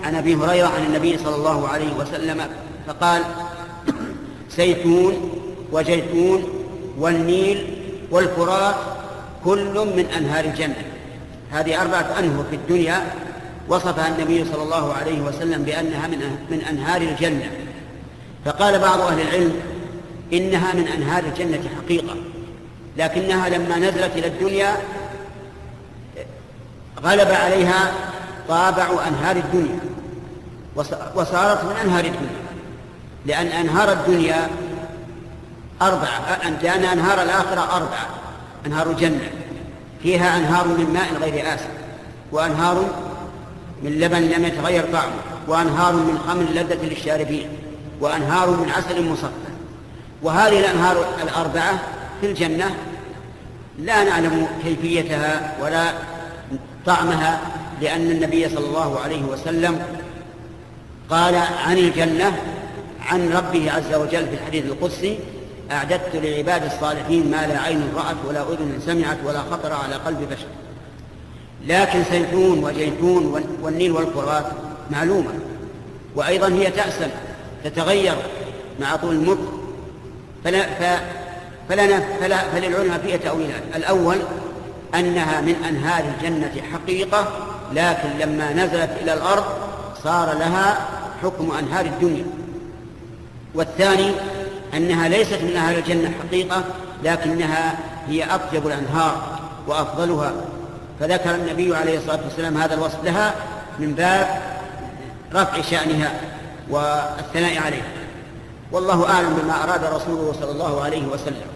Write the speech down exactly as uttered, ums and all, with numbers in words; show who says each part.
Speaker 1: عن أبي هريرة عن النبي صلى الله عليه وسلم فقال: زيتون وجيتون والنيل والفرات كل من أنهار الجنة. هذه أربعة أنهر في الدنيا وصفها النبي صلى الله عليه وسلم بأنها من أنهار الجنة. فقال بعض أهل العلم إنها من أنهار الجنة حقيقة، لكنها لما نزلت إلى الدنيا غلب عليها طابع أنهار الدنيا وصارت من أنهار الدنيا، لأن أنهار الدنيا أربعة، لأن أنهار الآخرة أربعة: أنهار الجنة فيها أنهار من ماء غير آسن، وأنهار من لبن لم يتغير طعمه، وأنهار من خمر لذة للشاربين، وأنهار من عسل مصفى. وهذه الأنهار الأربعة في الجنة لا نعلم كيفيتها ولا طعمها، لأن النبي صلى الله عليه وسلم قال عن الجنة عن ربه عز وجل في الحديث القدسي: أعددت لعباد الصالحين ما لا عين رأت ولا أذن سمعت ولا خطر على قلب بشر. لكن زيتون وجيتون والنيل والفرات معلومة، وأيضا هي تأسن تتغير مع طول المكر، فلا فلا فلا فللعلماء فيها تأويلان: الأول أنها من أنهار الجنة حقيقة، لكن لما نزلت إلى الأرض صار لها حكم أنهار الدنيا. والثاني أنها ليست من أنهار الجنة حقيقة، لكنها هي أطيب الأنهار وأفضلها، فذكر النبي عليه الصلاة والسلام هذا الوصف لها من باب رفع شأنها والثناء عليها. والله أعلم بما أراد رسوله صلى الله عليه وسلم.